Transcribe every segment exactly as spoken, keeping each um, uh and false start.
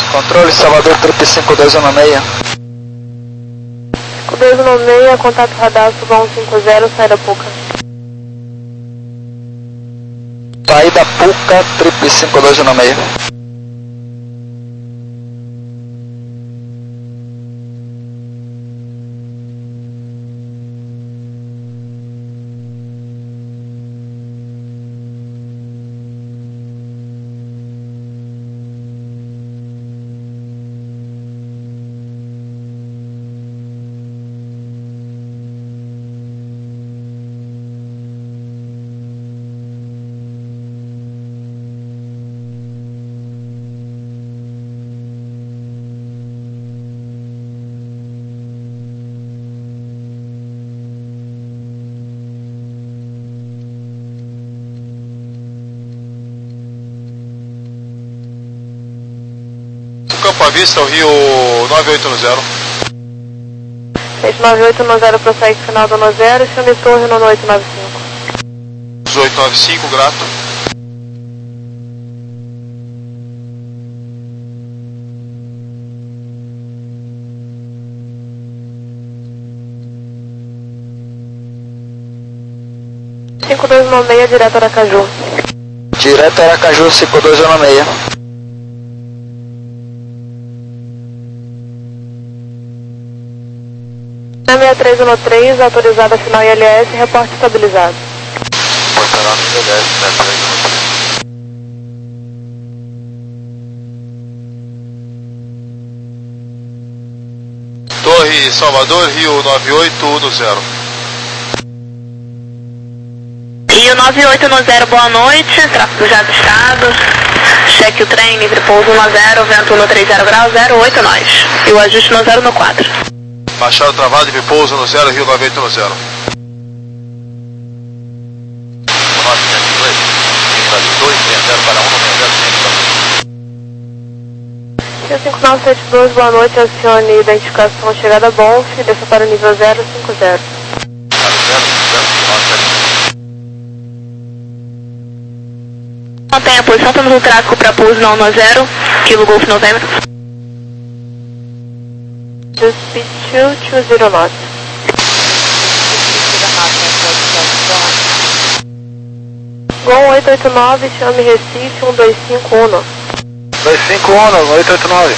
Controle Salvador Trip cinco dois um seis. cinco dois um seis, contato radar Suba um cinco zero, saída Puca. Saída Puca, Trip cinco dois um seis. Campo à vista, o Rio nove oito zero. seis nove oito zero, prossegue final do no zero, chame torre no oito nove cinco. oito nove cinco, grato. cinco dois um seis, direto Aracaju. Direto Aracaju cinco dois um seis. seis três um três, autorizada final I L S, reporte estabilizado. Portará no I L S, seis três um três. Torre Salvador, Rio nove oito um zero. Rio nove oito um zero, boa noite, tráfego já avistado. Cheque o trem, livre pouso um zero, vento um três zero graus, zero oito nós. E o ajuste no zero no quatro. Machado travado e repouso no zero, Rio nove oito um zero. Rio cinco nove sete dois, boa noite, acione identificação chegada Bonf, desça para o nível zero cinco zero. Mantenha a posição, temos um tráfego para pouso na um zero, Kilo Golf Novembro. Speed two two zero knots. Gol oito oito nove, chame Recife um dois cinco um. dois cinco um, oito oito nove.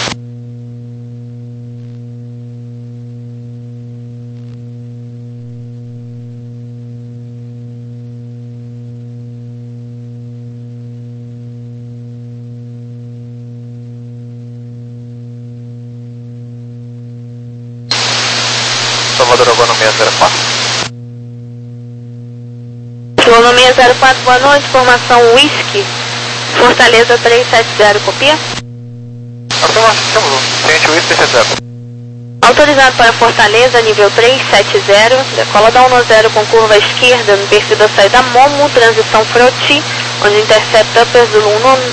Salvador agora no seis zero quatro. No seis zero quatro, boa noite, formação Whisky, Fortaleza três sete zero, copia? Afirmativo, ciente Whisky sete zero. Autorizado para Fortaleza, nível três sete zero, decola da um zero com curva esquerda no perfil da saída Momo, transição Froti, onde intercepta Upper Zulu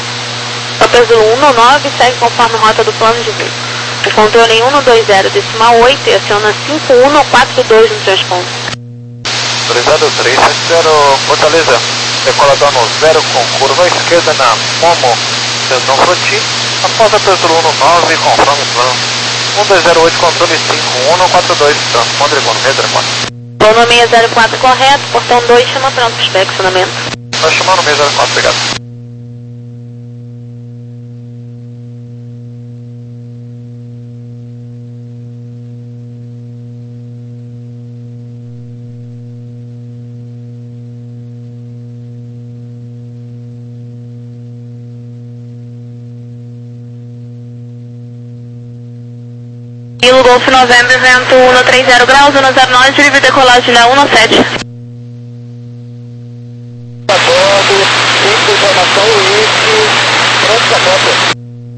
um nove, segue conforme rota do plano de voo. O controle em um dois zero decimal oito e aciona cinco um quatro dois no transponto. Autorizado três sete zero, Fortaleza, decola da um zero com curva esquerda na Momo, transição Froti, após Upper Zulu um nove, conforme plano. um dois zero oito, controle cinco um quatro dois, transponder com seis zero quatro. Vou no seis zero quatro correto, portão dois, chama pronto para inspecionamento. Vai chamar no seis zero quatro, obrigado. Kilo Golf Novembro, vento um três zero graus, um zero nove, livre decolagem na um sete. A bordo, cinco, informação, Whisky, pronto pra bordo.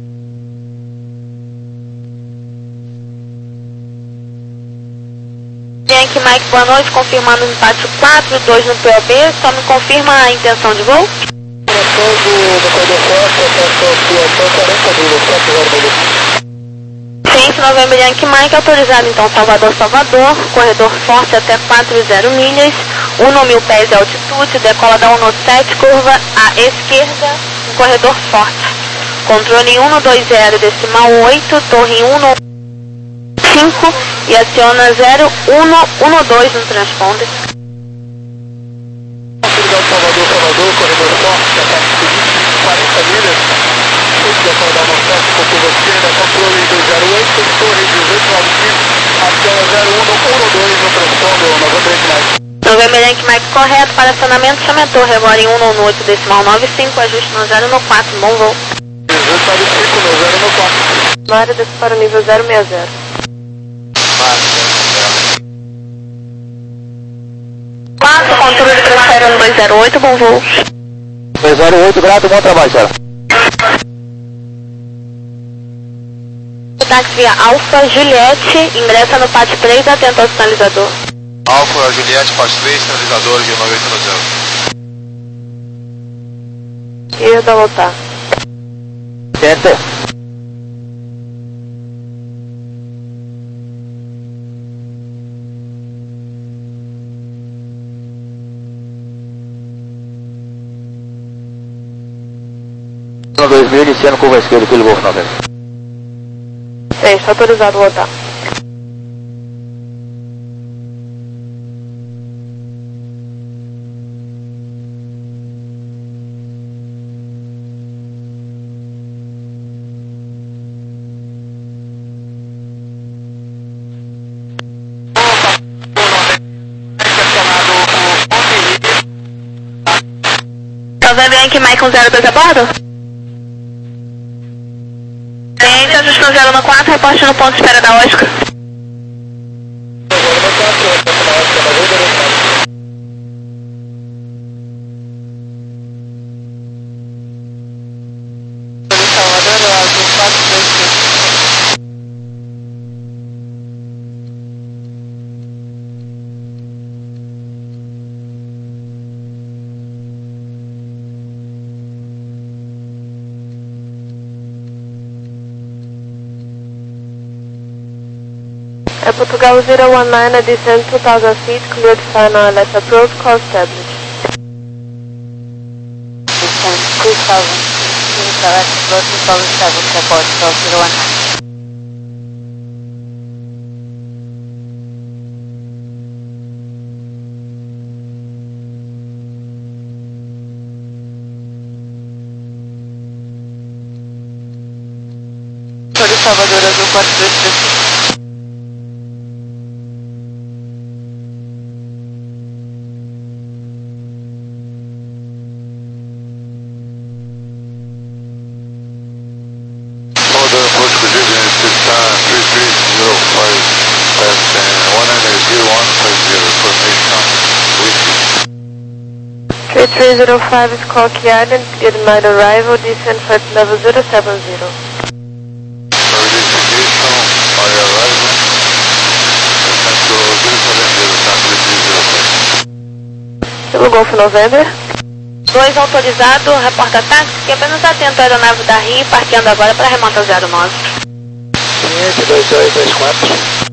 Yankee Mike, boa noite, confirmando o empate quatro dois no P O B, só me confirma a intenção de voo? Informação do decorrer forte, atenção, criação quarenta milhas, quatro zero milhas. Ciência Novembro Yankee Mike, autorizado então Salvador, Salvador, corredor forte até quatro zero milhas, um mil pés de altitude, decola da um sete, curva à esquerda, corredor forte. Controle um dois zero, decimal oito, torre um cinco e aciona zero um um dois no transponder. Obrigado, Salvador, Salvador, corredor forte, ataque seguinte, quarenta milhas. Chute da corda uma forte, com curva esquerda, controle dois zero oito, torre dezoito nove cinco, aciona zero um um dois no transponder, November Yankee Mike. November Yankee Mike correto para acionamento, chame a torre agora em um um oito, decimal nove cinco, ajuste no zero no quatro, bom voo. dezoito nove cinco, no zero no quatro. Na área desce para o nível zero seis zero. quatro, controle de transfer no dois zero oito, bom voo. dois zero oito, grato, bom trabalho, senhora. Táxi via Alfa Juliette, ingressa no pátio três, atento ao sinalizador. Alfa Juliette, Pátio três, sinalizador, Rio nove oito zero. E da lotar. Center. dois mil, iniciando curva esquerda, pelo Golfo noventa. Sim, está autorizado a lotar. November Yankee Mike um zero dois a bordo? Cliente, ajuste no zero no quatro, reporte no ponto de espera da Oscar. É Portugal zero one nine, a descent two thousand feet, cleared final, let's approach, call established. Descent two thousand feet, let's approach, call established, é Portugal zero one nine. Torre Salvador Azul quatro dois três cinco. three three zero five is Corky Island, cleared night arrival, descent flight level zero seven zero. Pelo Golfo November. dois autorizado, reporta táxi, que apenas atento à aeronave da R I, parqueando agora para a remota zero nove. Cliente dois dois dois quatro.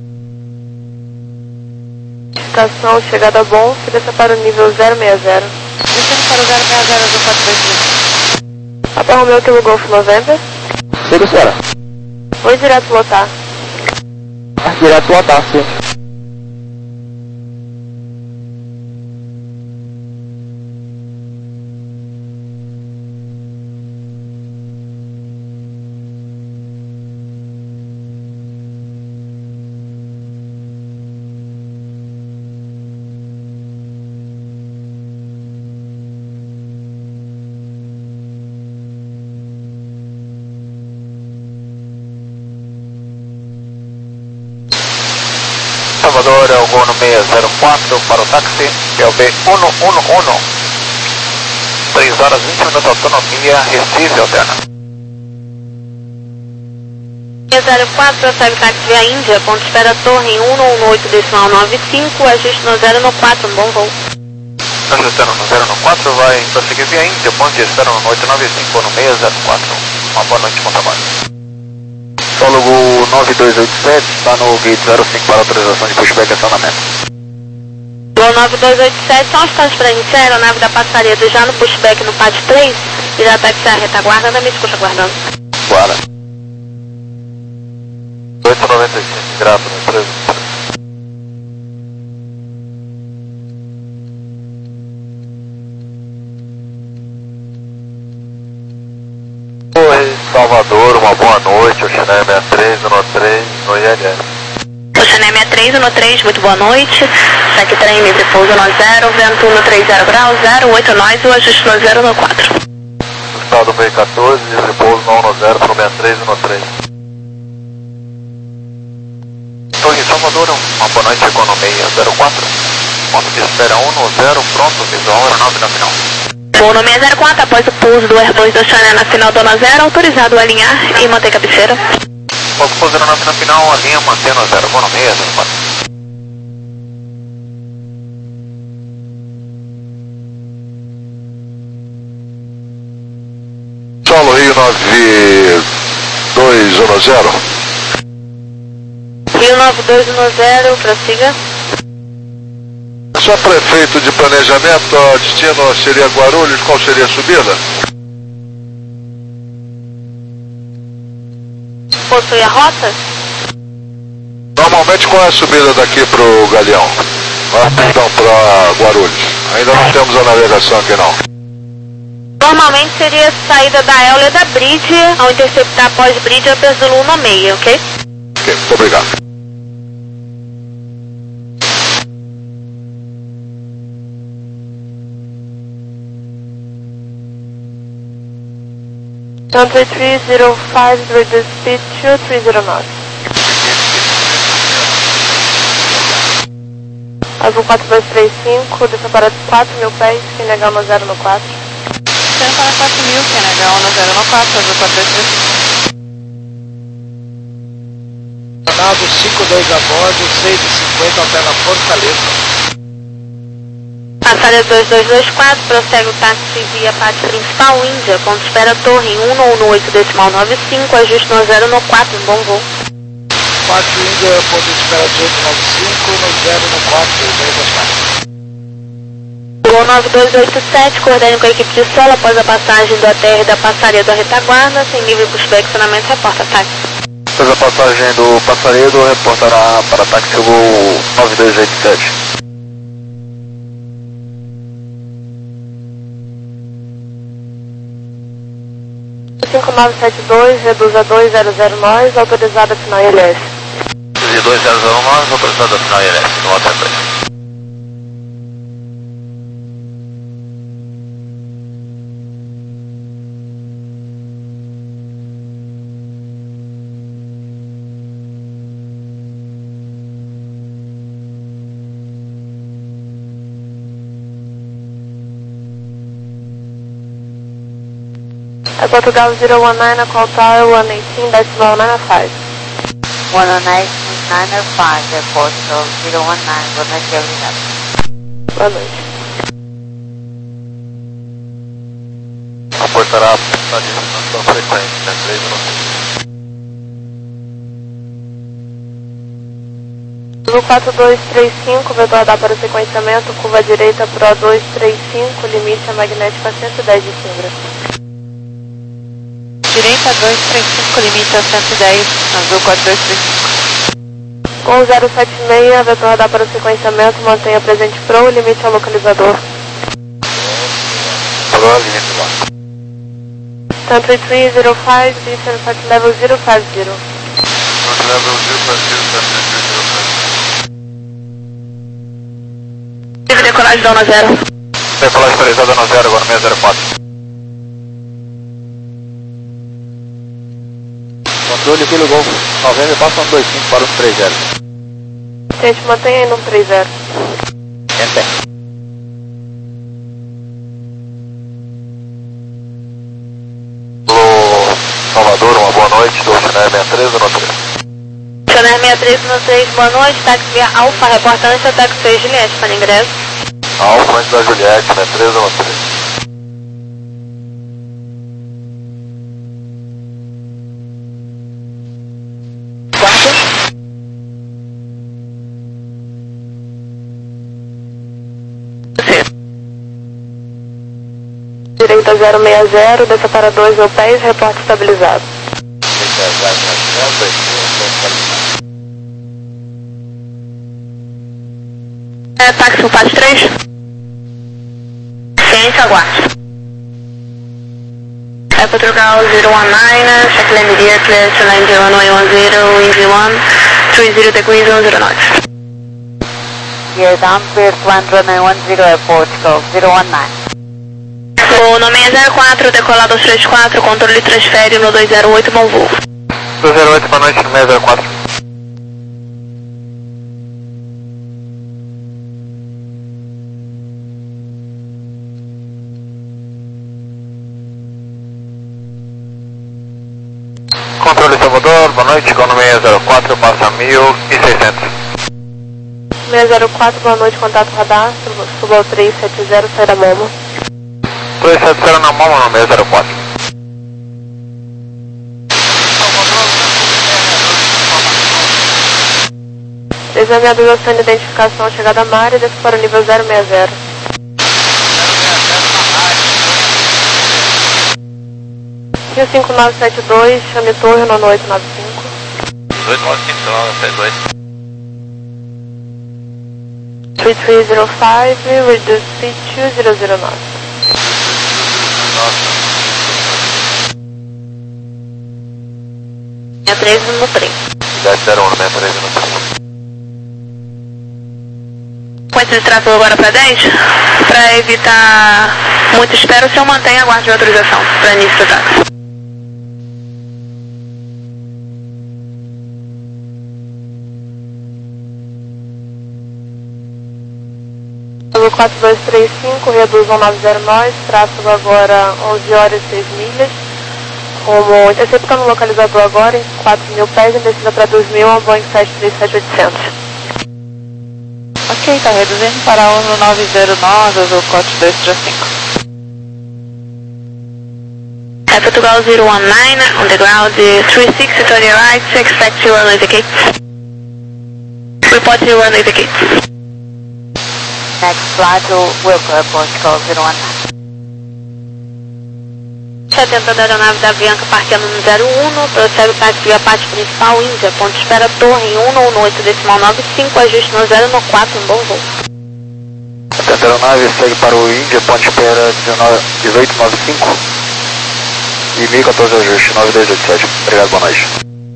Estação chegada bom, desça para o nível zero seis zero. Descendo para o zero seis zero do quatro dois três. Papa Romeo pelo Golfo November. Siga, senhora. Oi, direto lotar. Direto lotar, sim. Salvador, é o Gol no seis zero quatro para o táxi, P L B um um um. três horas vinte minutos de autonomia, Recife, alterna. seis zero quatro, prossegue táxi via Índia, ponto de espera torre em um um oito, decimal nove cinco, ajuste no zero no quatro, um bom voo. Ajustando no zero no quatro, vai prosseguir via Índia, ponto de espera no oito nove cinco no seis zero quatro. Uma boa noite, bom trabalho. Sólogo nove dois oito sete, está no gate zero cinco para autorização de pushback e acionamento. Gol nove dois oito sete, só um instante para iniciar, a aeronave da passaria já no pushback no pátio três, e já taxiar a retaguarda, ainda me escuta aguardando. Guara. oito noventa e cinco, grato, no três um três. Oi, Salvador, uma boa noite, Oceané sessenta e três, no três, no I L S. Oceané sessenta e três, no três, muito boa noite. Segue trem livre, pouso no zero, vento no trinta graus, zero oito nós, o ajuste no zero no quatro. Estado meio quatorze, livre pouso no um no zero, para o sessenta e três, no três. Torre Salvador, uma boa noite, economia zero quatro. Ponto de espera um no zero, pronto, visual aeronave na final. Economia zero quatro, após o pouso do Airbus do Oceané na final do zero, autorizado a alinhar e manter cabeceira. Após o pouso aeronave na final, alinha, mantendo zero, economia zero quatro. Solo Rio nove dois um zero. Rio nove dois um zero, prossiga. Só prefeito de planejamento, o destino seria Guarulhos, qual seria a subida? Possui a rota? Normalmente qual é a subida daqui para o Galeão? Ah, perdão, para Guarulhos. Ainda não temos a navegação aqui não. Normalmente seria saída da Euler da Bridge, ao interceptar após Bridge a Perzulu no meio, ok? Ok, muito obrigado. Country three zero five, reduce speed two three zero knots. Azul quatro dois três cinco, desça para quatro mil pés, Q N H um zero no quatro. Descendo para quatro mil, Q N H um zero no quatro, Azul quatro dois três cinco. Nado cinco dois a bordo, seis e cinquenta até na Fortaleza. Passarela dois dois dois quatro, prossegue o táxi via pátio principal Índia, ponto espera torre um no oito decimal nove cinco, ajuste no zero no quatro, bom voo. quatro Índia, ponto de espera dezoito nove cinco, no zero no quatro, dois dois quatro. Voo nove dois oito sete, coordene com a equipe de solo após a passagem do A T R da passaria da retaguarda, sem livre para o flexionamento, reporta táxi. Após a passagem do Passaredo, reportará para táxi o voo nove dois oito sete. cinco nove sete dois, reduz a dois zero zero nós, autorizado a final I L S. De dois zero zero nove, autorizado a final I L S, no Alta três. É Portugal zero one nine, call tower one eighteen, decimal nine five. one oh nine nine five, é Portugal zero one nine, boa noite, obrigado. Boa noite. Aportará a destinação frequente, né? três um três. Azul quatro dois três cinco, vetor dar para o sequenciamento, curva direita Pro dois três cinco, limite a magnética cento e dez de Simbra. Direita dois três cinco, limite a cento e dez, Azul quatro dois três cinco. Com zero sete seis, vetor dar para o sequenciamento, mantenha presente Pro, limite ao localizador. Pro, limite lá. Country three zero five, descend flight level zero five zero. Flight level zero five zero, zero five. Livre decolagem da um zero. Decolagem autorizada no zero, agora seis zero quatro. Controle pelo Golfo novembro, passa um dois cinco para um três zero. Gente, mantenha aí no três zero. Enter. Alô, Salvador, uma boa noite, do Oceané sessenta e três no três. Oceané sessenta e três no três, boa noite, táxi via Alfa, reportante ao táxi seis Juliette, para ingresso. Alfa antes da Juliette, sessenta e três no três. Direita zero seis zero, desça para dois mil pés, reporte estabilizado. É, táxi no Pátio três. Ciência, aguarde. É Portugal zero one nine, check land clear, clear to land runway one zero, wind one, three zero degrees, one zero knots. Here down, clear to land runway one zero, airport, Portugal zero one nine. O nome é zero quatro, decolado dois três quatro, controle transfere no dois zero oito, bom voo. dois zero oito, boa noite, nome é zero quatro. Controle Salvador, boa noite, com o nome é zero quatro, passa mil e seiscentos. seis zero quatro, boa noite, contato radar, suba ao três sete zero, sai da Momo. três sete zero na Momo, nome é zero quatro. três seis dois, ação de identificação, chegada a mar e desce para o nível zero seis zero. Rio cinco nove sete dois, chame torre no oito nove cinco. oito nove cinco, sete dois. três três zero cinco, reduce speed two zero zero knots. É três no trem. dez zero um, né, três no trem. Ponte de tráfego agora para dez, para evitar muita espera, o senhor mantém a guarda de autorização para início do táxi. quatro dois três cinco, reduz um nove zero nove, tráfego agora onze horas e seis milhas. Como interceptando o localizador agora em quatro mil pés, em descida para dois mil, um Boeing sete três sete oitocentos. Ok, está reduzindo para um nove zero nove, ou quatro dois três cinco. É Portugal zero one nine, on the ground three six, turn your right, expect your runway vacate. Report your runway vacate. Next flight to Wilco Airport, Portugal zero one nine. setenta da aeronave da Avianca parqueando no zero um, prossegue o táxi via parte principal, Índia, ponto de espera Torre um no oito decimal nove cinco, ajuste no zero no quatro, um bom voo. setenta aeronave segue para o Índia, ponto de espera dezoito nove cinco e mil e quatorze ajuste, nove dois oito sete. Obrigado, boa noite.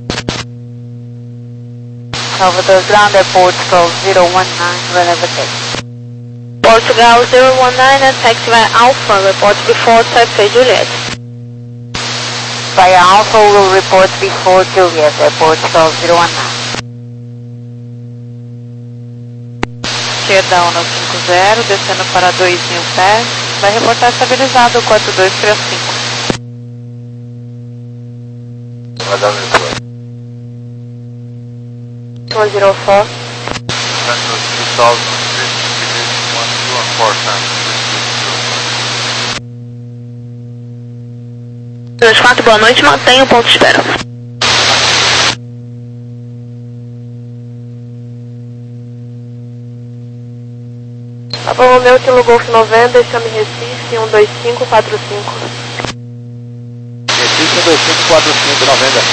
Salvador Ground Airport, Portugal zero one nine, runway vacate. Portugal zero one nine, taxi via Alpha, report before Taipei Juliet. Via Alpha will report before Juliet, Airport Portugal zero one nine. Esquerda um no cinco zero, descendo para dois mil pés, vai reportar estabilizado quatro dois três cinco. Vai dar um one zero four. dois quatro, boa noite, mantenha o ponto de espera. Papa Romeo, Kilo Golf noventa, chame Recife um dois cinco quatro cinco. Recife um dois cinco quatro cinco, noventa.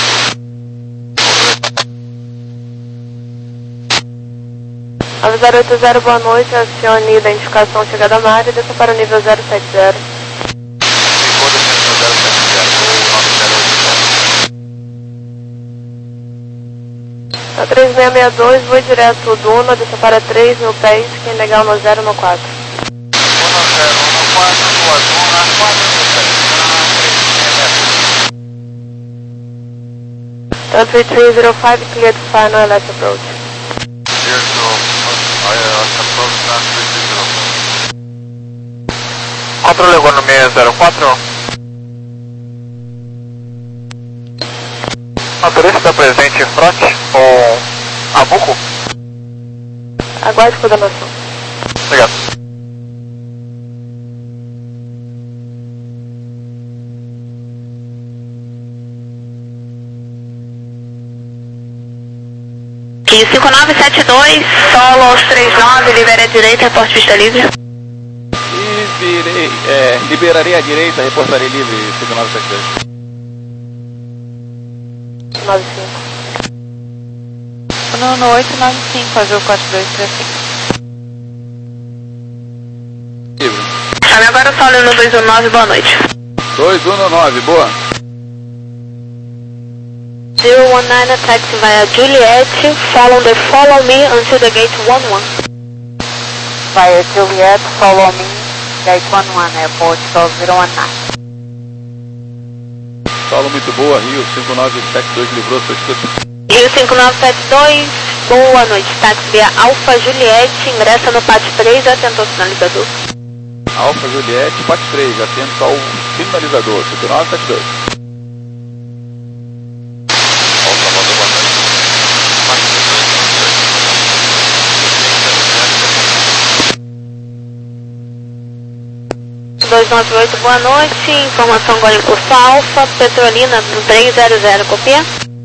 nove zero oito zero, boa noite, acione identificação chegada a mar e desça para o nível zero sete zero. A três seis seis dois, voo direto do Uno, desça para três mil pés, quem legal no zero no quatro. Country three zero five, clear to final left approach. Controle economia zero quatro. Motorista está presente em front ou Abuco? Aguarde coordenação. Obrigado. E cinco nove sete dois, solo aos três nove, libere a direita, porte pista livre. Liberei, é, liberarei a direita, reportarei livre, cinco nove sete dois. nove cinco. No, no oito nove cinco, azul quatro dois três cinco. Chame agora o Saulo no dois um nove, boa noite. dois um nove, boa. zero one nine, taxi via Juliet, follow the follow me until the gate one one. Via Juliet, follow me, gate one one, airport zero one nine. Saulo, muito boa, Rio cinco nove sete dois livrou sua escuta. Rio cinco nove sete dois, boa noite, táxi via Alfa Juliet, ingressa no pátio três, atento ao sinalizador. Alfa Juliet, pátio três, atento ao sinalizador, cinco nove sete dois. dois nove oito, boa noite, informação agora em curso Alfa, Petrolina no três zero zero, copia?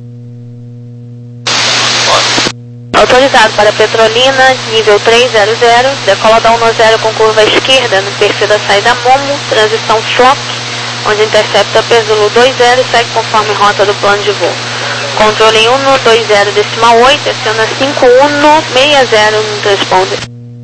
Autorizado para Petrolina, nível três zero zero, decola da um zero com curva à esquerda no perfil da saída Momo, transição Flop, onde intercepta Pesulo dois zero e segue conforme rota do plano de voo. Controle um dois zero decimal oito, aciona cinco um seis zero no transponder.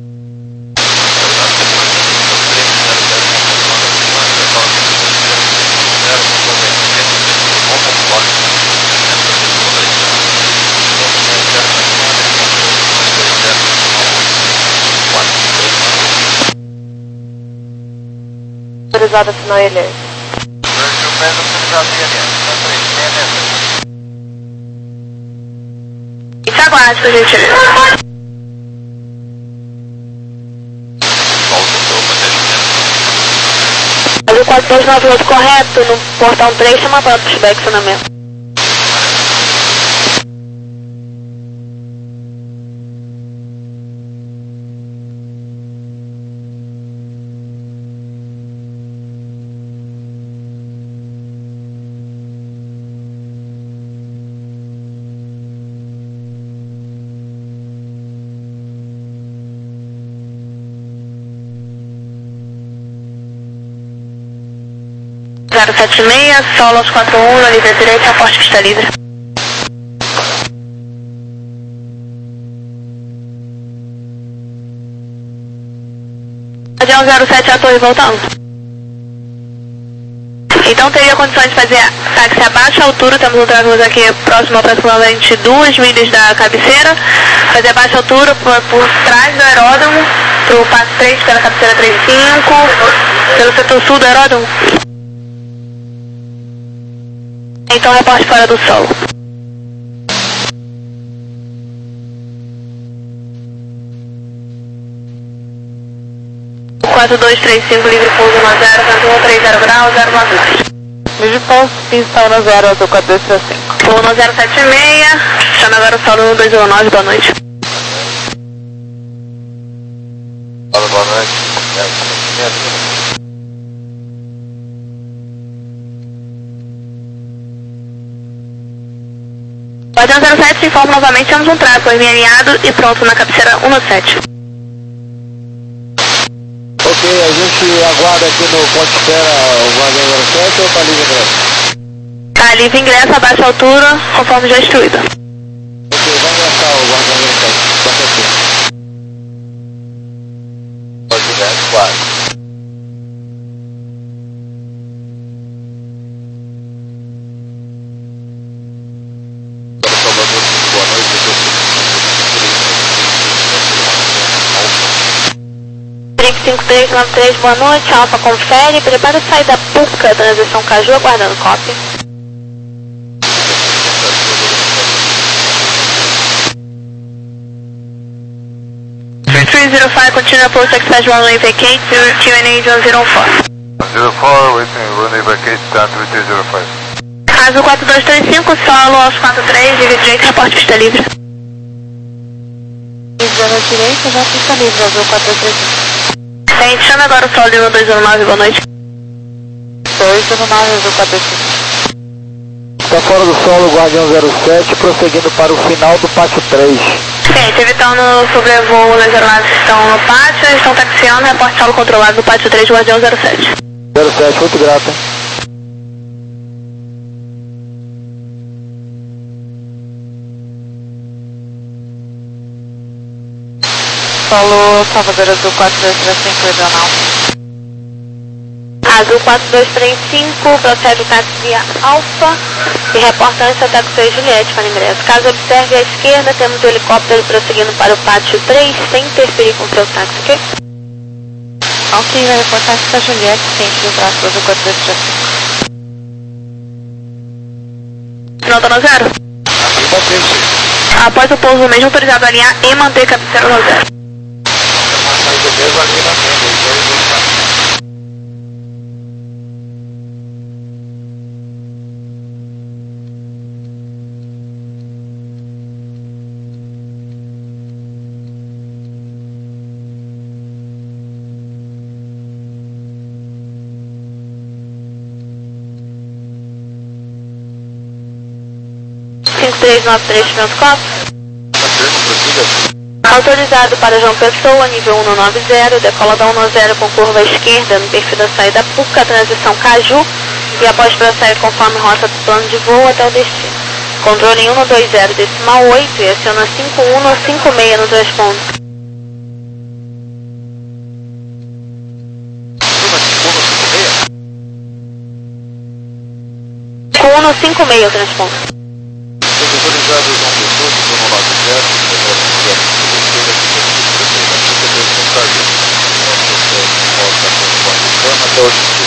Autorizada final I L S. Isso aguarde, por gentileza. O quatro dois nove oito correto, no portão três, chama para o pushback funcionamento. zero sete seis, solo aos quatro um, na livre direita, a porta está livre. Guardião zero sete, a torre voltando. Então teria condições de fazer táxi a baixa altura, temos um travessos aqui próximo aproximadamente duas milhas da cabeceira, fazer a baixa altura por, por trás do aeródromo, para o passo três pela cabeceira trinta e cinco, pelo setor sul do aeródromo. Então reporte fora do solo. quatro dois três cinco, livre pouso um zero, vento um três zero graus, zero nove nove. Livre pouso, pista um zero, azul quatro dois três cinco. Voo no zero sete seis, chama agora o solo no dois um nove, boa noite. Fala, boa noite. Guardião zero sete, informa novamente, temos um traço alinhado e pronto na cabeceira um sete. Ok, a gente aguarda aqui no ponto de espera o Guardião zero sete ou tá livre ingresso? Tá livre ingresso a baixa altura, conforme já instruído. Ok, vai ingressar o Guardião zero sete, tá certinho. Pode ir, quatro. cinco três nove três, boa noite, Alfa confere, prepara a saída Puca, transição Caju, aguardando copy. three three zero five, continue approach, expect runway vacate, Q N A zero zero four. zero four, waiting, runway vacate, stand three three zero five. Azul quatro dois três cinco, solo aos quatro três, livre direito, reporte pista livre. Livre na direita, já pista livre, azul quatro dois três cinco. Gente, chama agora o solo no dois um nove, boa noite. dois um nove, azul quatro dois três cinco. Está fora do solo o Guardião zero sete, prosseguindo para o final do pátio três. Gente, evitando o sobrevoo nas aeronaves que estão no pátio, estão taxiando, reporte solo controlado do pátio três, Guardião zero sete. zero sete, muito grato. Control Salvador Azul quatro dois três cinco, regional. Azul quatro dois três cinco, procede o táxi via Alfa e reporta antes ataque seis Juliette para ingresso. Caso observe à esquerda, temos o helicóptero prosseguindo para o pátio três, sem interferir com seu táxi, ok? Ok, vai reportar que está Juliette, ciente do tráfego Azul quatro dois três cinco. Nota no zero. Após o pouso, o mesmo autorizado a alinhar e manter cabeceira no zero. cinco três nove três, Transcope. Autorizado para João Pessoa, nível um nove zero, decola da um zero com curva esquerda no perfil da saída Puca, transição Caju, e após prossegue conforme rota do plano de voo até o destino. Controle um dois zero, decimal oito, e aciona cinco um cinco seis no transponder. cinco um cinco seis o transponder. Autorizado João Pessoa, nível um nove zero, até o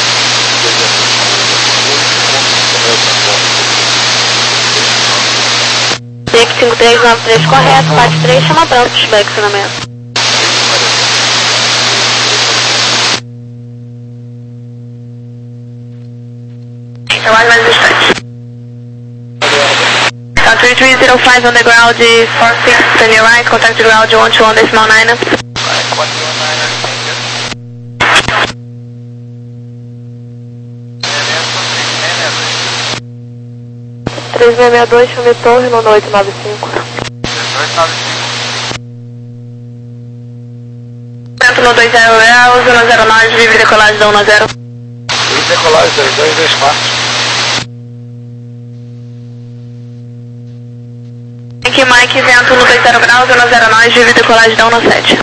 Take cinco três nove três correto, parte três, chama pronto, pushback, acionamento. É mais mais distante. three three zero five on the ground, four six, turn your right, contact the ground, one two one decimal nine. três seis seis dois, chame torre, no oito nove cinco. Centro no dois zero zero, zero zero nove, livre decolagem da um zero. Livre decolagem dois dois dois quatro. Mike, Mike, vento no dois zero graus, zero zero nove, livre decolagem da um sete.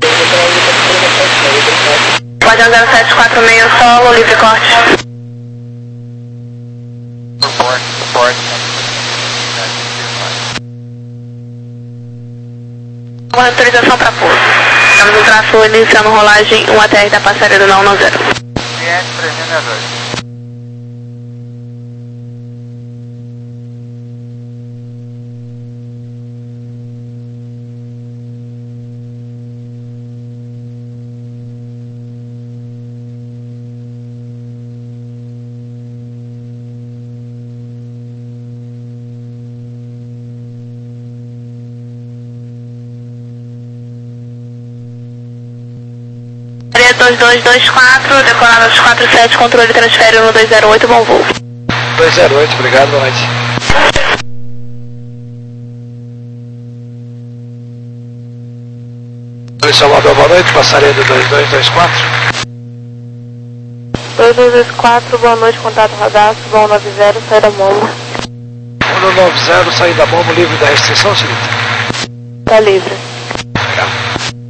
Pode um zero sete quatro seis, solo, livre corte. Report, report. Uma autorização para pouso. Estamos no tráfego iniciando rolagem um A T R da passarela da um zero. Cliente três mil e dois. dois dois dois quatro, decolado aos quatro sete, controle transfere no dois zero oito, bom voo. dois zero oito, obrigado, boa noite. Salvador, boa noite, passarela dois dois dois quatro. dois dois dois quatro, boa noite, contato radastro, voo nove zero, saída Momo. um nove zero, saída Momo, livre da restrição, senhorita? Tá livre. Obrigado.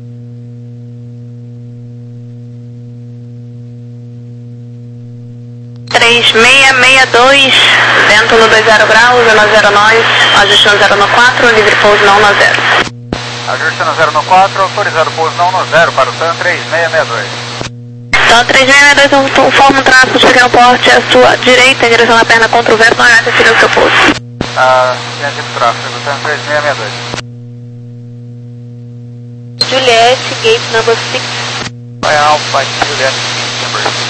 três seis seis dois, vento no dois zero graus, zero zero nove, ajuste no zero quatro, livre pouso na um zero. Ajuste no zero quatro, autorizado pouso na um zero para o TAM três seis seis dois. TAM três seis seis dois, forma um tráfego de pequeno porte à sua direita, em direção à perna contra o vento, não irá interferir no seu pouso. Ah, ciente do tráfego, TAM três seis seis dois. Juliette, gate number six. Vai Alpha, Juliette, number six.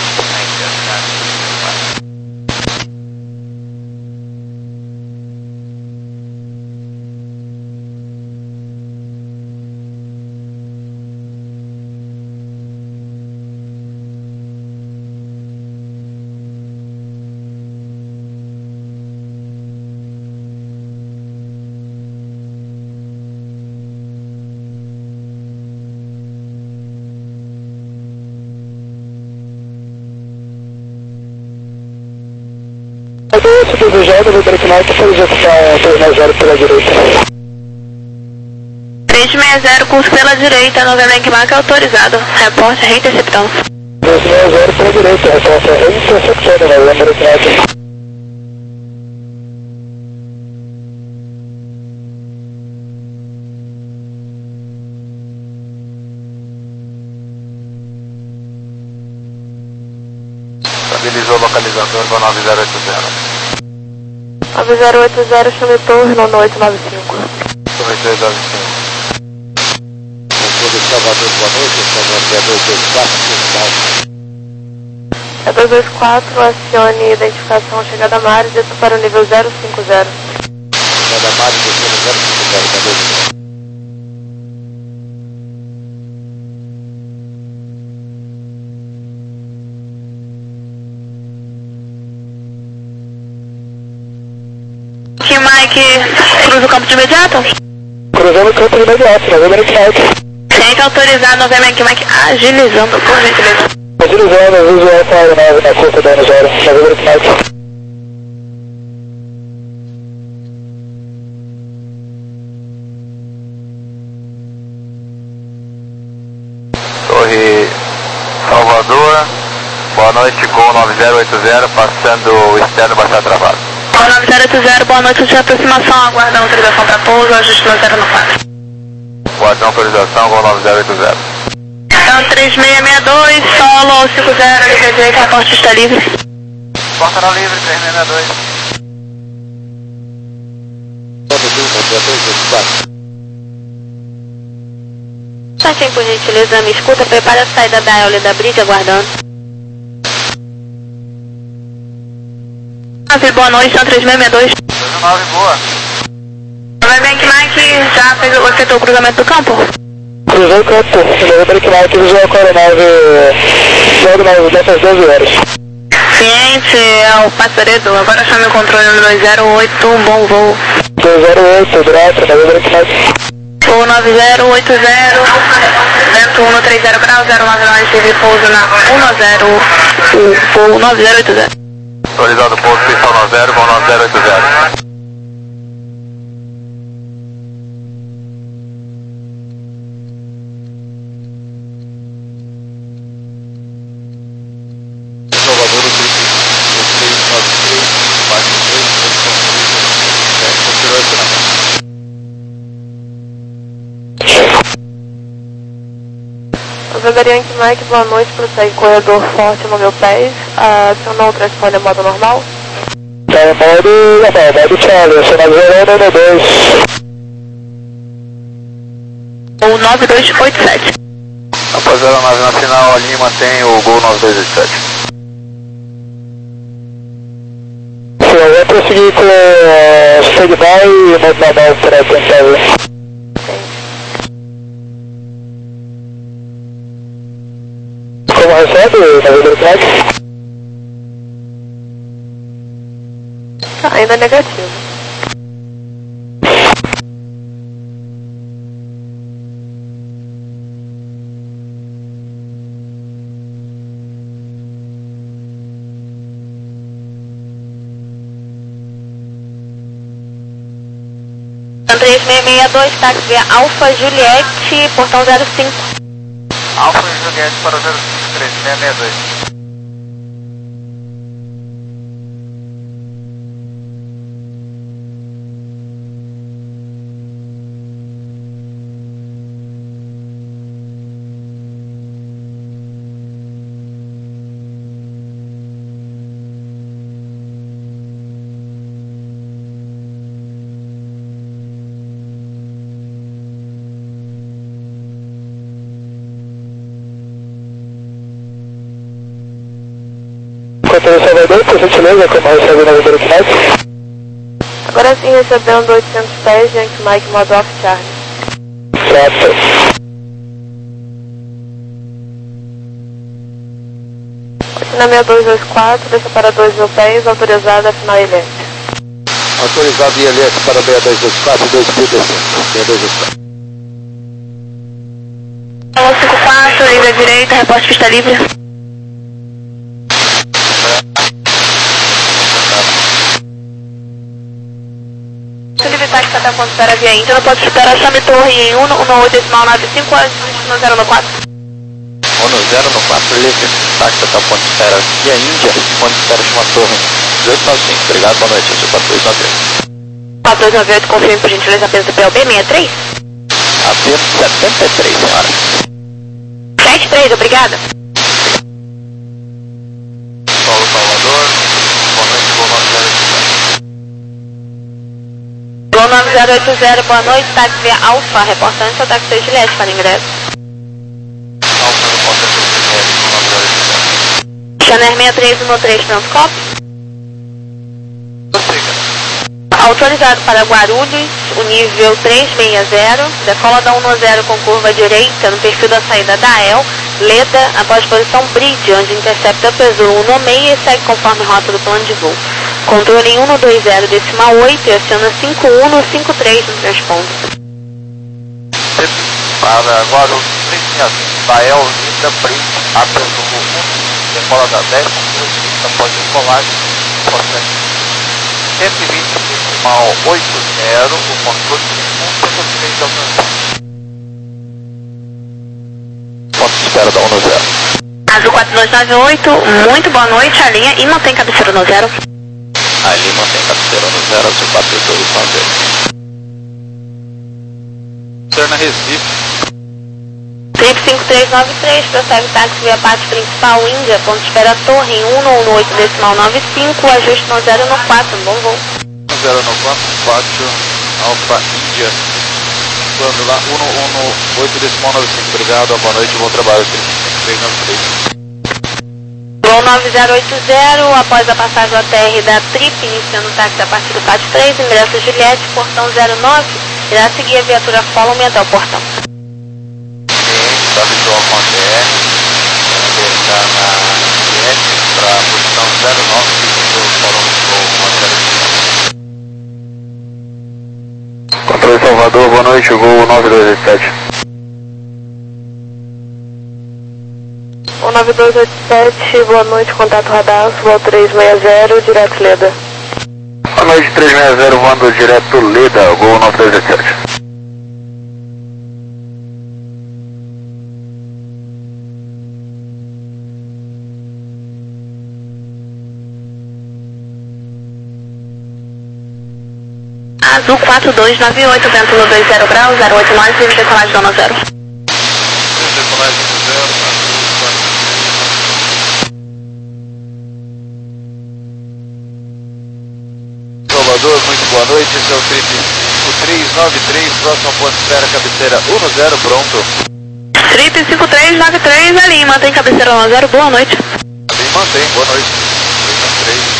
Esse desejado, vou verificar que foi executar três nove zero pela direita. três três seis zero, curso pela direita, November Yankee Mike autorizado. Reporte reinterceptando. três seis zero pela direita, reporte reinterceptando, November Yankee Mike. Estabilizou o localizador com nove zero oito zero. nove zero oito zero, chame torre, nono oito nove cinco. Torre três nove cinco. Todo Salvador, boa noite, Salvador dois dois quatro, É dois dois quatro, acione identificação chegada a Mares, desça para o nível zero cinco zero. Chegada a Mares, descendo zero cinco zero, beleza. Que Mike cruza o campo de imediato? Cruzando o campo de imediato, November Yankee Mike. Tem que autorizar November Yankee Mike agilizando, por gentileza. Agilizando, visual com a aeronave na curta da N zero, November Yankee Mike. Torre Salvador, boa noite com nove zero oito zero, passando o externo bastante travado. nove zero oito zero, boa noite de aproximação, aguardando autorização para pouso, ajuste no zero no quatro. Guardão autorização com nove zero oito zero. Então três seis seis dois, solo cinco zero, livre direita, reporte está livre. Porta na livre, três seis seis dois. Santinho, por gentileza, me escuta, prepara a saída da L da Bridge, aguardando. nove, boa noite, são três seis seis dois. nove, boa. November Yankee Mike já fez, efetuou o cruzamento do campo? Cruzou o campo, November Yankee Mike, visual com a aeronave logo nessas doze horas. Ciente, é o passaredo, agora chame o controle no dois zero oito, um bom voo. dois zero oito, direto, November Yankee Mike. Voo nove zero oito zero, vento um no três zero graus, zero nove nove, teve pouso na um zero, voo nove zero oito zero. Autorizado pouso, pistão nove zero, voo nove zero oito zero. November Yankee Mike, boa noite, prossegue corredor forte no meu pés, acionou o transponder modo normal. Tá em modo normal, modo Charlie, acionado zero nove dois. Ou nove dois oito sete. Após a aeronave na final, a linha mantém o Gol nove dois oito sete. Sim, eu vou prosseguir com o stand-by e modo normal para tentar ver. Como recebe, November Yankee Mike? Ainda negativo. três seis seis dois, táxi via Alfa Juliette, portão zero cinco. Alfa Juliette para o zero cinco três seis seis dois. Controle Salvador, por gentileza, como recebe o November Yankee Mike? Agora sim, recebendo oitocentos pés, Yankee Mike, modo off Charlie. Certo. Otina seis dois dois quatro, desça para dois mil pés, autorizada, final I L S. Autorizado I L S para seis dois dois quatro, dois mil descendo. seis dois dois quatro. cinco quatro, livre à direita, reporte pista livre. Livre táxi da ponte espera via Índia, no ponto de espera chame torre em um um oito decimal nove cinco, ajuste no zero no quatro. um no zero no quatro, livre. Táxi da ponte espera via Índia, ponte espera chama torre dezoito nove cinco. Obrigado, boa noite, eu sou quatro dois nove oito. quatro dois nove oito, confirme por gentileza apenas do P L B sessenta e três. Apenas setenta e três, senhora. setenta e três, obrigada. Paulo Salvador, boa noite, voo nove zero oito zero. Voo nove zero oito zero, boa noite, táxi via Alfa, reportante ao táxi seis Juliette para ingresso. Alfa, repórter do Juliette, nove zero oito zero. Chanel sessenta e três um três, pronto, copy. Prossiga. Autorizado para Guarulhos, o nível trezentos e sessenta, decola da um zero com curva direita no perfil da saída da E L, Leda, após posição Bridge, onde intercepta peso um no meio e segue conforme rota do plano de voo. Controle em um dois zero decimal oito e aciona cinco um cinco três no transponder. Para Guarulhos, três seis zero, da E L, Leda, Bridge, a peso um, decola da dez com curva direita após decolagem, processo cento e vinte decimal oito zero, o controle de um cinco três de alcance. Ponto de espera da um no zero. Azul quatro dois nove oito, muito boa noite, a linha e mantém cabeceira no zero. Ali mantém cabeceira no zero, azul quatro dois nove oito. Serna Recife. Trip cinco três nove três, prossegue táxi via parte principal Índia, ponto de espera torre em um um oito decimal nove cinco, ajuste no zero no quatro, bom voo. zero no quatro, quatro, Alfa Índia. Plano lá, um um oito decimal nove cinco. Obrigado, boa noite, bom trabalho. três nove três. Voo nove zero oito zero, após a passagem do A T R da Trip, iniciando o táxi a partir do pátio três, ingresso Juliette, portão zero nove, irá seguir a viatura Follow Me até o portão. Da Visual com a T R, está na Juliette para a posição zero nove, seguindo o Fórum com a zero cinco. Controle Salvador, boa noite, voo nove dois oito sete. O nove dois oito sete, boa noite, contato radar, voo três seis zero, direto Leda. Boa noite, três seis zero, voando direto Leda, voo nove dois oito sete. Azul quatro dois nove oito, vento no dois zero graus, zero oito nove, livre decolagem zona zero. Decolagem zero, Salvador, muito boa noite, esse é o Trip cinco três nove três, próximo ponto espera, cabeceira um no zero, pronto. Trip cinco três nove três, ali, mantém cabeceira no zero, boa noite. Ali mantém, boa noite. três nove três.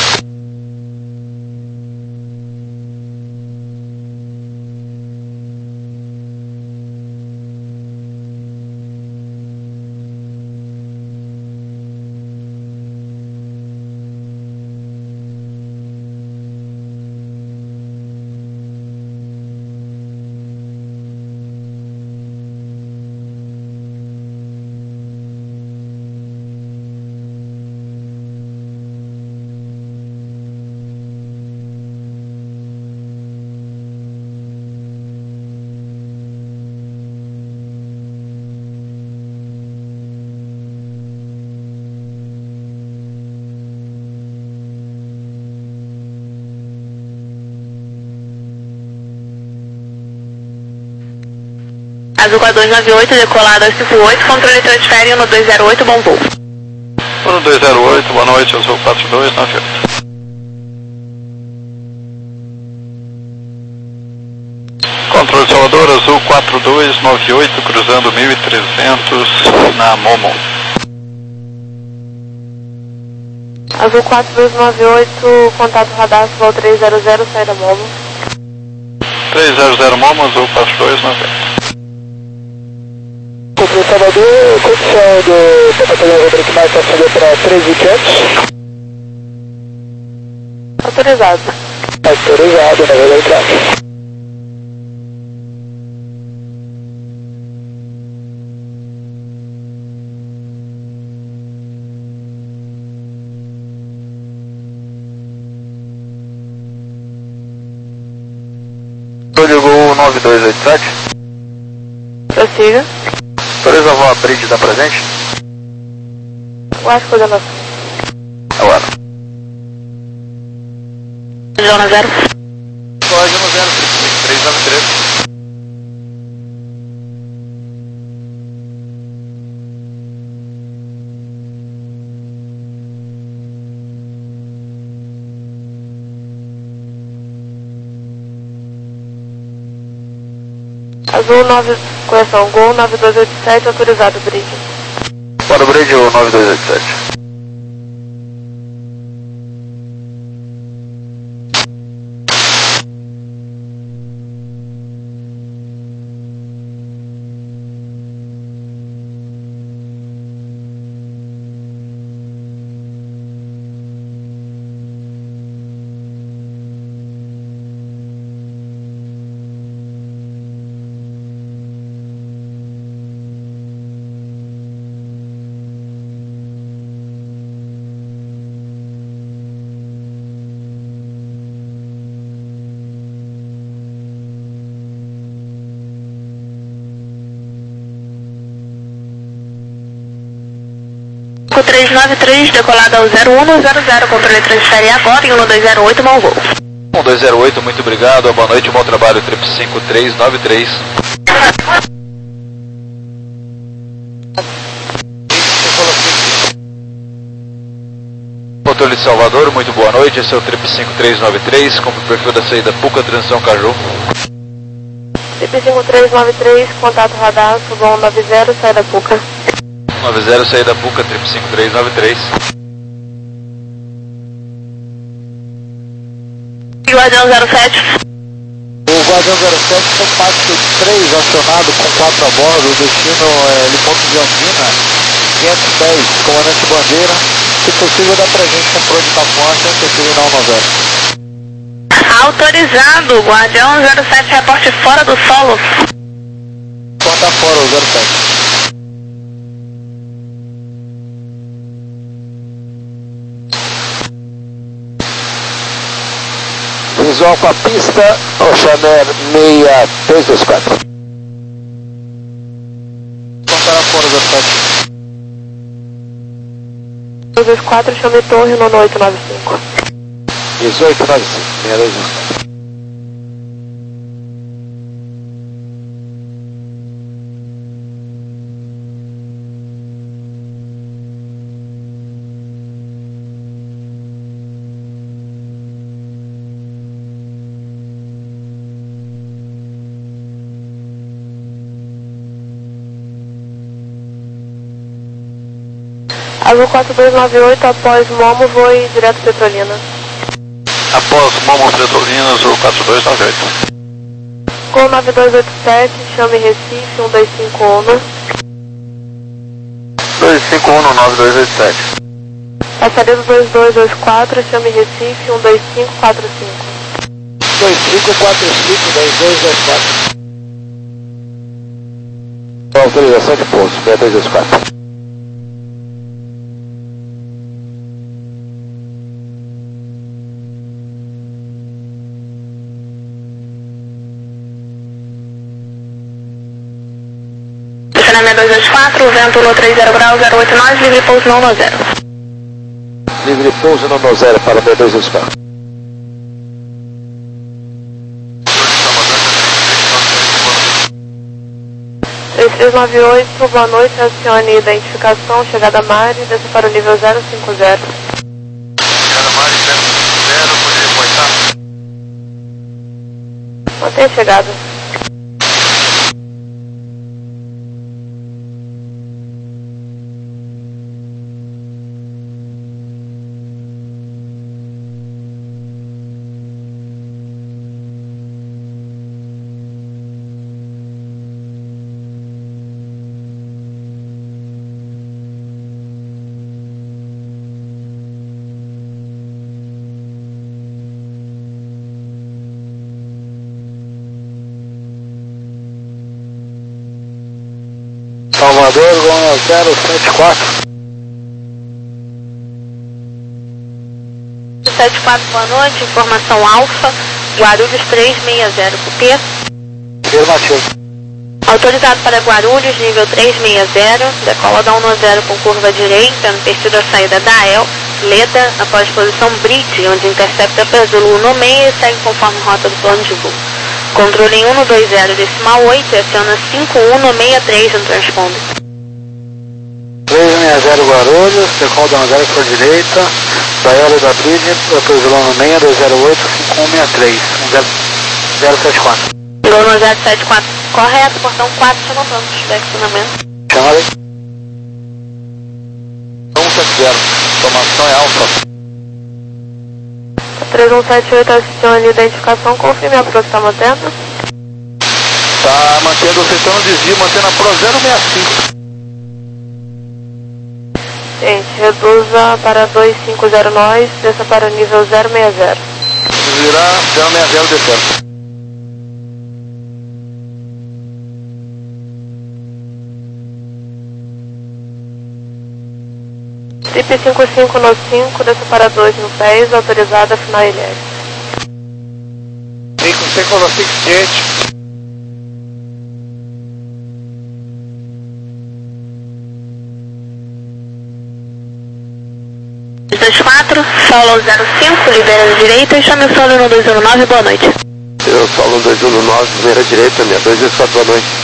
Azul quatro dois nove oito, decolado dois cinco oito, controle transfere no dois zero oito, bom voo. No dois zero oito, boa noite, Azul quatro dois nove oito. Controle Salvador, Azul quatro dois nove oito, cruzando mil e trezentos na Momo. Azul quatro dois nove oito, contato radar, voo três zero zero, saída Momo. três zero zero Momo, Azul quatro dois nove oito. Controle Salvador, condição do Secretaria Rodrigo Marques acender para três mil e quinhentos. Autorizado. Autorizado, na verdade, entrar. Gol nove dois oito sete. Prossiga. Autoriza a voar bridge da presente? Guarde coordenação. Agora. Zona zero. Colégio no zero, três nove três. Azul nove, correção, Gol nove dois oito sete, autorizado, bridge. Para o bridge o nove dois oito sete. três nove três, decolada ao zero um zero zero, controle transfere agora em um dois zero oito, mau voo. um dois zero oito, muito obrigado, boa noite, bom trabalho, trip cinco três nove três. Controle de Salvador, muito boa noite, esse é o trip cinco três nove três, com o perfil da saída Puca, transição Caju. Trip cinco três nove três, contato radar, Subom nove zero, saída Puca. nove zero, saída Puca, trip cinco três nove três. Guardião zero sete. O Guardião zero sete tem Pacto três acionado com quatro a bordo, o destino é Liponto de Andina, quinhentos e dez, comandante Bandeira, se possível dá pra gente controle de Tapuã, se possível não nove zero. Autorizado, Guardião zero sete, reporte fora do solo. Conta fora o zero sete. Visual com a pista, Oceaner seis dois dois quatro. Contará fora zero sete. dois dois quatro, chame torre, nono oito nove cinco. dezoito nove cinco, seis dois dois quatro. Azul quatro dois nove oito, após Momo, voe direto Petrolina. Após Momo Petrolina, Azul quatro dois nove oito. Gol nove dois oito sete, chame Recife, um dois cinco um. dois cinco um nove dois oito sete. Passaria do dois dois dois quatro, chame Recife, um dois cinco quatro cinco. dois cinco quatro cinco, dois dois dois quatro. Autorização de pouso, seis dois dois quatro. seis dois dois quatro, vento no três zero grau, zero oito nove, livre pouso no um zero. Livre pouso no um zero para seis dois dois quatro. três três nove oito, boa noite, acione identificação, chegada Mari, desça para o nível zero cinco zero. Chegada Mari, zero cinco zero, poderia boitar? Mantenha a chegada. Salvador, zero sete quatro. sete quatro, boa noite, informação Alfa, Guarulhos três seis zero, cupê. Afirmativo. Autorizado para Guarulhos, nível trezentos e sessenta, decola da um zero com curva direita, no perfil da saída da E L, Leda, após posição Bridge, onde intercepta para Zulu no meio e segue conforme rota do plano de voo. Controle em cento e vinte decimal oito e aciona cinco um seis três no transponder. trezentos e sessenta Guarulhos, decola da um zero por direita, da E L da Bridge, para Zulu no meio, dois zero oito, cinco um seis três, um zero sete quatro. Zulu no zero sete quatro, correto, portão quatro, chama pronto, direcionamento. Chama aí. um sete zero, informação é alfa. três um sete oito, acione identificação, confirme a Pro que está mantendo. Tá mantendo, aceitando o desvio, mantendo a Pro zero seis cinco. Gente, reduza para dois cinco zero nós, desça para o nível zero seis zero. Virar zero seis zero descendo. C I P cinco cinco no cinco, desça para dois mil pés, autorizada, final I L S. cinco cinco no cinco, gente. dois quatro, solo zero cinco, libera direita, chame o solo no dois um nove, boa noite. Eu solo dois um nove, primeira direita, minha dois dois quatro, boa noite.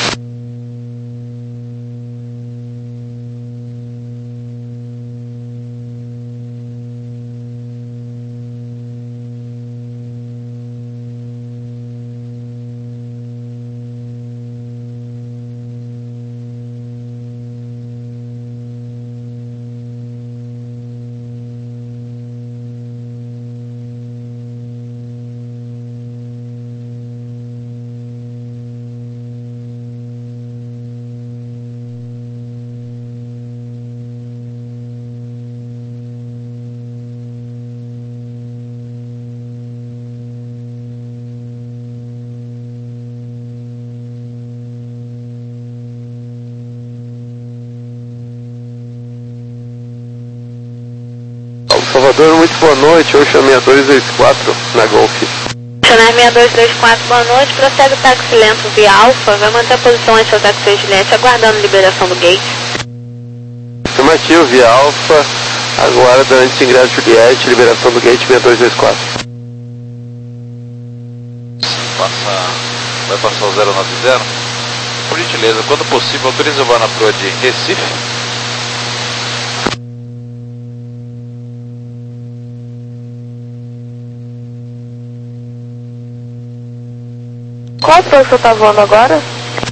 Salvador, muito boa noite, eu chamei a dois dois quatro na Golf. Chanel seis dois dois quatro, boa noite, prossegue o táxi lento via Alfa, vai manter a posição antes do táxi Juliette, aguardando liberação do gate. Afirmativo, via Alfa, aguarda antes de ingresso Juliette, liberação do gate seis dois dois quatro. Passa, vai passar o zero nove zero. Por gentileza, quando possível, autoriza o voo na proa de Recife. Qual Pro que você está voando agora?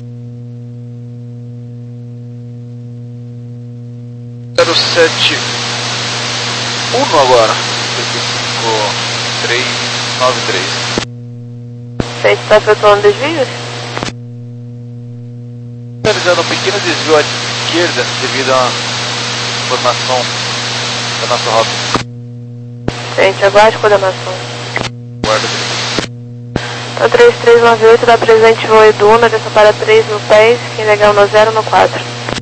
zero sete um agora, cinco três nove três. Você está efetuando desvios? Realizando um pequeno desvio à esquerda devido à formação da nossa rota. Gente, aguarde coordenação. Guarda. Então três três nove oito, dá presente voo Eduna, desça para três mil pés, quem legal no zero no quatro.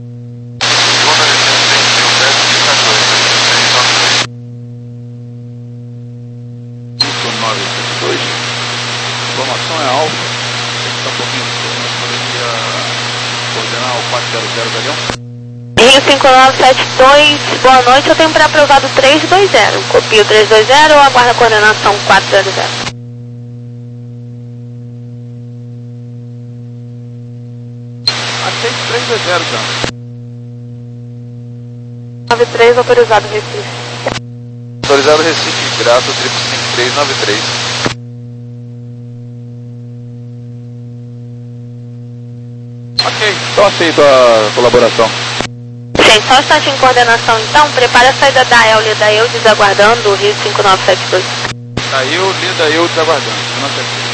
cinco nove dois, informação é alfa, está um pouquinho escuro, mas poderia coordenar o quatro zero zero, Galeão? Rio cinco nove sete dois, boa noite, eu tenho para aprovado três dois zero, copio três dois zero ou aguarda a coordenação quatro zero zero. Aceite três dois zero, já. nove três, autorizado Recife. Autorizado Recife, graça triplo cinco três nove três. Ok, então aceito a colaboração. Gente, só está em coordenação então, prepara a saída da E L, da eu desaguardando o Rio cinco nove sete dois. Da eu, lida eu desaguardando, não sei.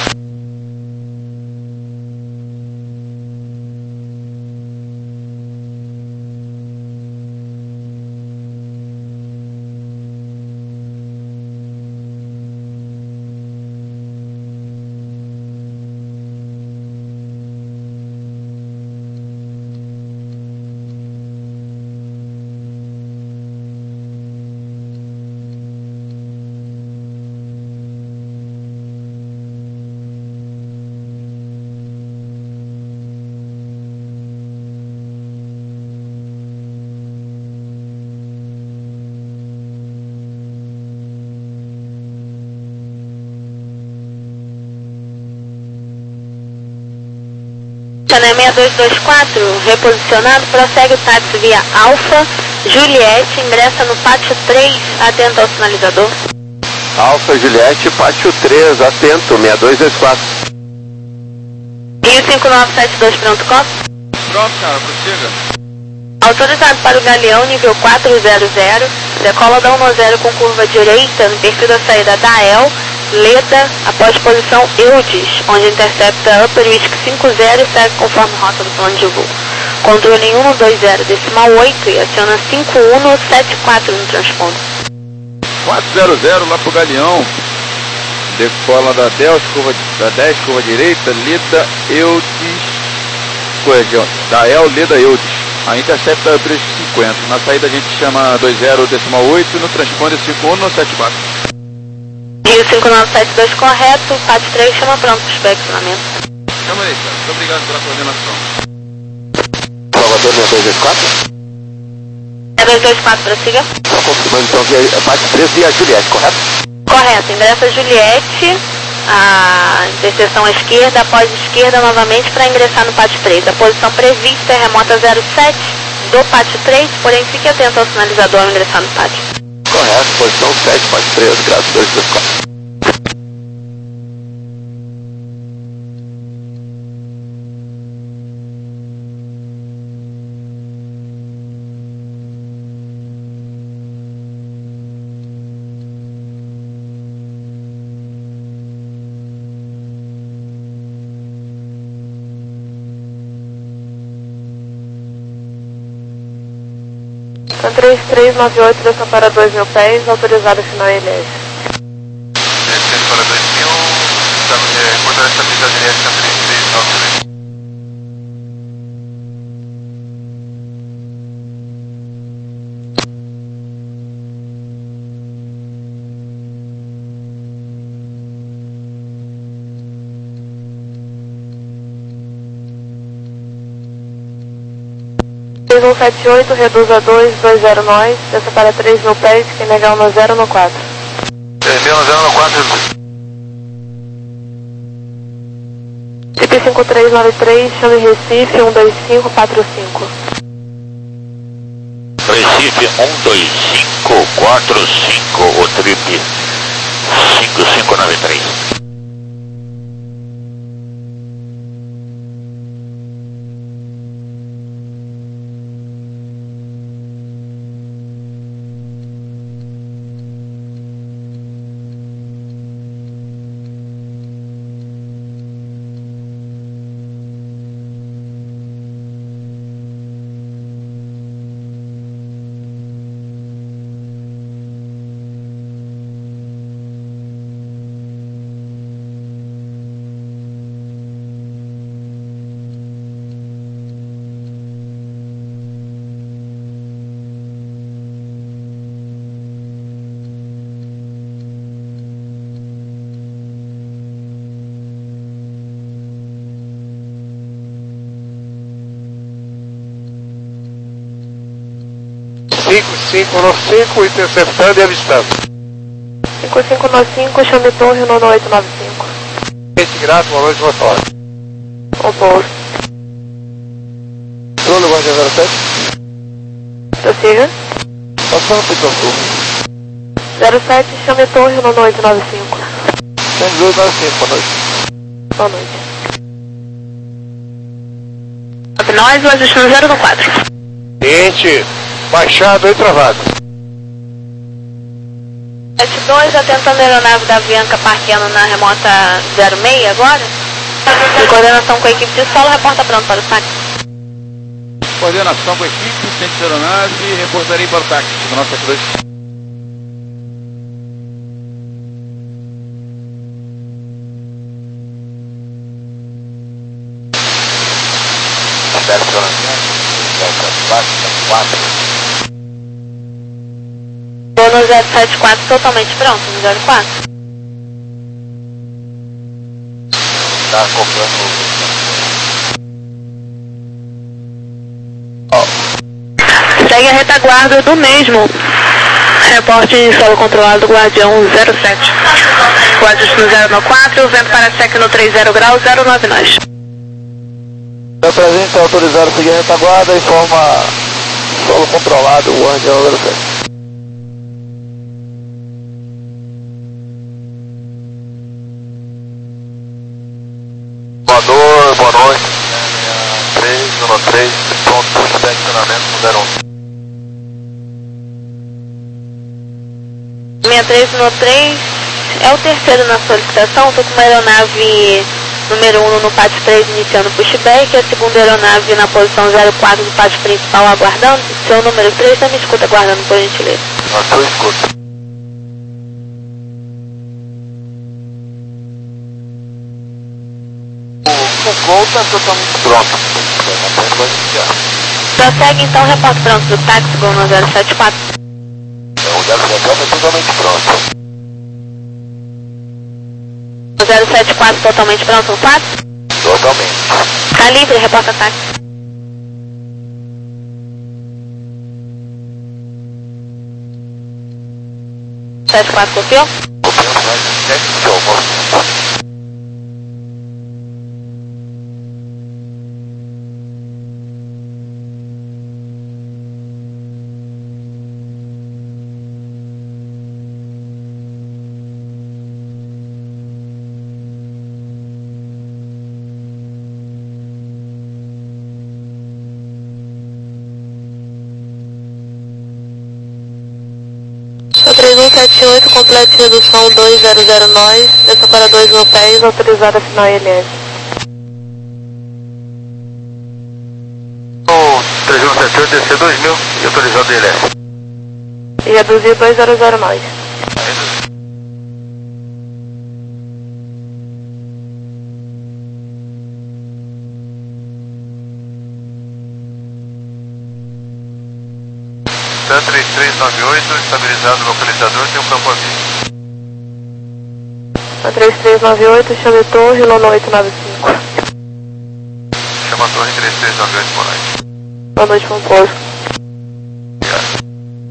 seis dois dois quatro, reposicionado, prossegue o táxi via Alfa, Juliette, ingressa no pátio três, atento ao sinalizador. Alfa, Juliette, pátio três, atento, seis dois dois quatro. Rio cinco nove sete dois, pronto, copo? Pronto, cara, prossiga. Autorizado para o Galeão, nível quatrocentos, decola da um zero com curva direita, no perfil da saída da E L, Leda, após posição Eudes, onde intercepta Upper Whisky cinco zero e segue conforme rota do plano de voo. Controle em um dois zero, decimal oito e aciona cinco um sete quatro no transponder. quatrocentos lá pro Galeão, decola da dez, curva, da dez, curva direita, Leda, Eudes, corregião, da E L, Leda, Eudes. A intercepta Upper Whisky cinquenta. Na saída a gente chama dois zero, decimal oito, no transponder cinco um sete quatro. Rio cinco nove sete dois correto, pátio três chama pronto para o espectramento. Chama aí, cara. Muito obrigado pela coordenação. Salvador seis dois dois quatro? seis dois dois quatro, prossiga. Só confirmando então que é pátio três e a Juliette, correto? Correto, ingressa Juliette, a interseção à esquerda, após esquerda novamente para ingressar no pátio três. A posição prevista é remota zero sete do pátio três, porém fique atento ao sinalizador ao ingressar no pátio. Correto, posição sete, pátio três, grado dois dois quatro. três três nove oito, descendo para dois mil pés, autorizado a final I L S. Descendo para dois mil, encontra a estabilidade elétrica três três nove oito. seis um sete oito, reduz a dois dois zero nós, desça para três mil pés, quem negar um zero no quatro. três mil no quatro. T P cinco três nove três, chame Recife um dois cinco quatro cinco. Recife um dois cinco quatro cinco, o trip cinco cinco nove três. cinco cinco nove cinco, interceptando e avistando. cinco cinco nove cinco, chame Torre nono oito nove cinco. Gente grato, boa noite, boa tarde. Oposto. Controle, Guardia zero sete. Prossiga. Passando para o Itaú. zero sete, chame Torre nono oito nove cinco. cento e dois nove cinco, boa noite. Boa noite. Nós, o ajustando zero no quatro. Gente, baixado e travado. sete dois, atentando a aeronave da Avianca parqueando na remota zero seis agora. Em coordenação com a equipe de solo, reporta pronto para o táxi. Coordenação com a equipe, centro de aeronave, reportarei para o táxi, nosso sete dois. Estou no zero sete quatro totalmente pronto, no zero quatro. Tá comprando. Segue a retaguarda do mesmo. Reporte de solo controlado do Guardião zero sete. Guardião no zero quatro, vento para sec no trinta graus, zero nove nós. É presente, é autorizado a seguir a retaguarda, informa solo controlado, Word zero sete. Voador, boa noite, três um três, pronto para estacionamento no zero um. sessenta e três um três é o terceiro na solicitação, estou com uma aeronave número um no pátio três iniciando pushback, a segunda aeronave na posição zero quatro do pátio principal aguardando, seu número três não me escuta aguardando por gentileza. A sua escuta. O voo está totalmente pronto. Prossegue então, reporte pronto do táxi, gol no zero sete quatro. O zero sete quatro é totalmente pronto. O zero sete quatro totalmente pronto no quatro? Totalmente. Está livre, reporta táxi. sete quatro copiou? Copiou, sete almoço. três um sete oito, complete redução dois zero zero nós, desça para dois mil pés, autorizada final I L S. O três um sete oito, descer dois mil e autorizado I L S. E reduzir dois zero zero nós. três três nove oito, estabilizado localizador, tem um campo aviso. A três três nove oito, chame torre, Lolo oito nove cinco. Chama a torre três três nove oito, boa noite. Boa noite, composto. Obrigado.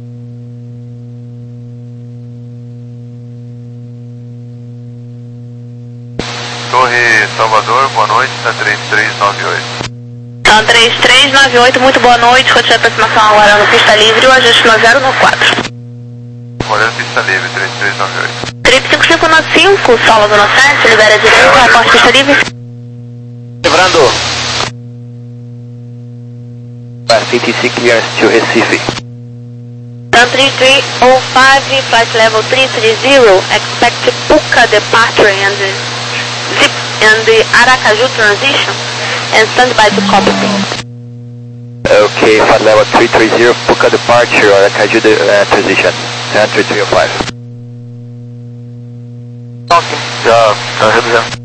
Torre Salvador, boa noite, tá três três nove oito. Então, três três nove oito, muito boa noite, continua a aproximação agora no pista livre, o ajuste no zero no quatro. Olhando pista livre, três três nove oito. Trip cinco cinco nove cinco, solo do sete, libera a direita, reporte pista livre. Livrando. C T C clearance to Recife. Então, three three oh five, flight level three three zero, expect Puka departure and zip and the Aracaju transition. And stand by to copy. Okay, flight level three three zero, Puka departure, Aracaju uh, transition, three three oh five. Ok, já está reduzindo.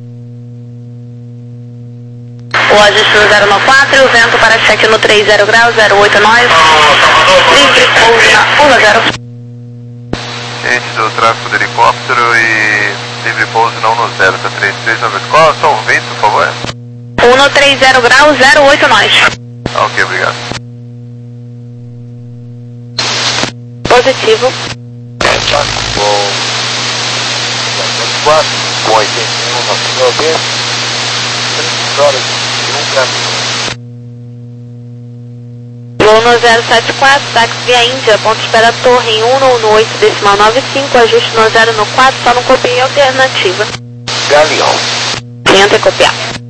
O ajuste no zero no quatro, o vento para check no três zero graus, zero oito nós. Livre pouso na curva zero. Gente do tráfego de helicóptero e livre pouso não no zero, tá três três nove oito. Qual é o som vento, por favor? um no três zero graus, zero oito nós. Ok, obrigado. Positivo. Tá com quatro, com oitenta e um na fila, três horas e um caminho. Voo no zero sete quatro, táxi via Índia, ponto espera torre em um no oito decimal nove cinco, ajuste no zero no quatro, só não copiei alternativa. Galeão. Tenta copiar.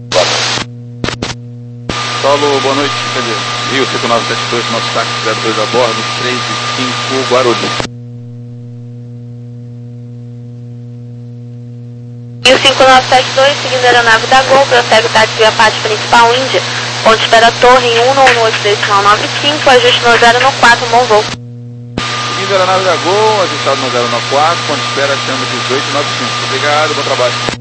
Solo, boa noite, cadê? Rio cinco nove sete dois, nosso táxi zero dois a bordo, três e cinco, Guarulhos. Rio cinco nove sete dois, seguindo a aeronave da Gol, prossegue o táxi via parte principal Índia, ponto espera torre em um no oito decimal nove cinco, ajuste no zero no quatro, bom voo. Seguindo a aeronave da Gol, ajustado no zero no quatro, ponto espera chama dezoito nove cinco. Obrigado, bom trabalho.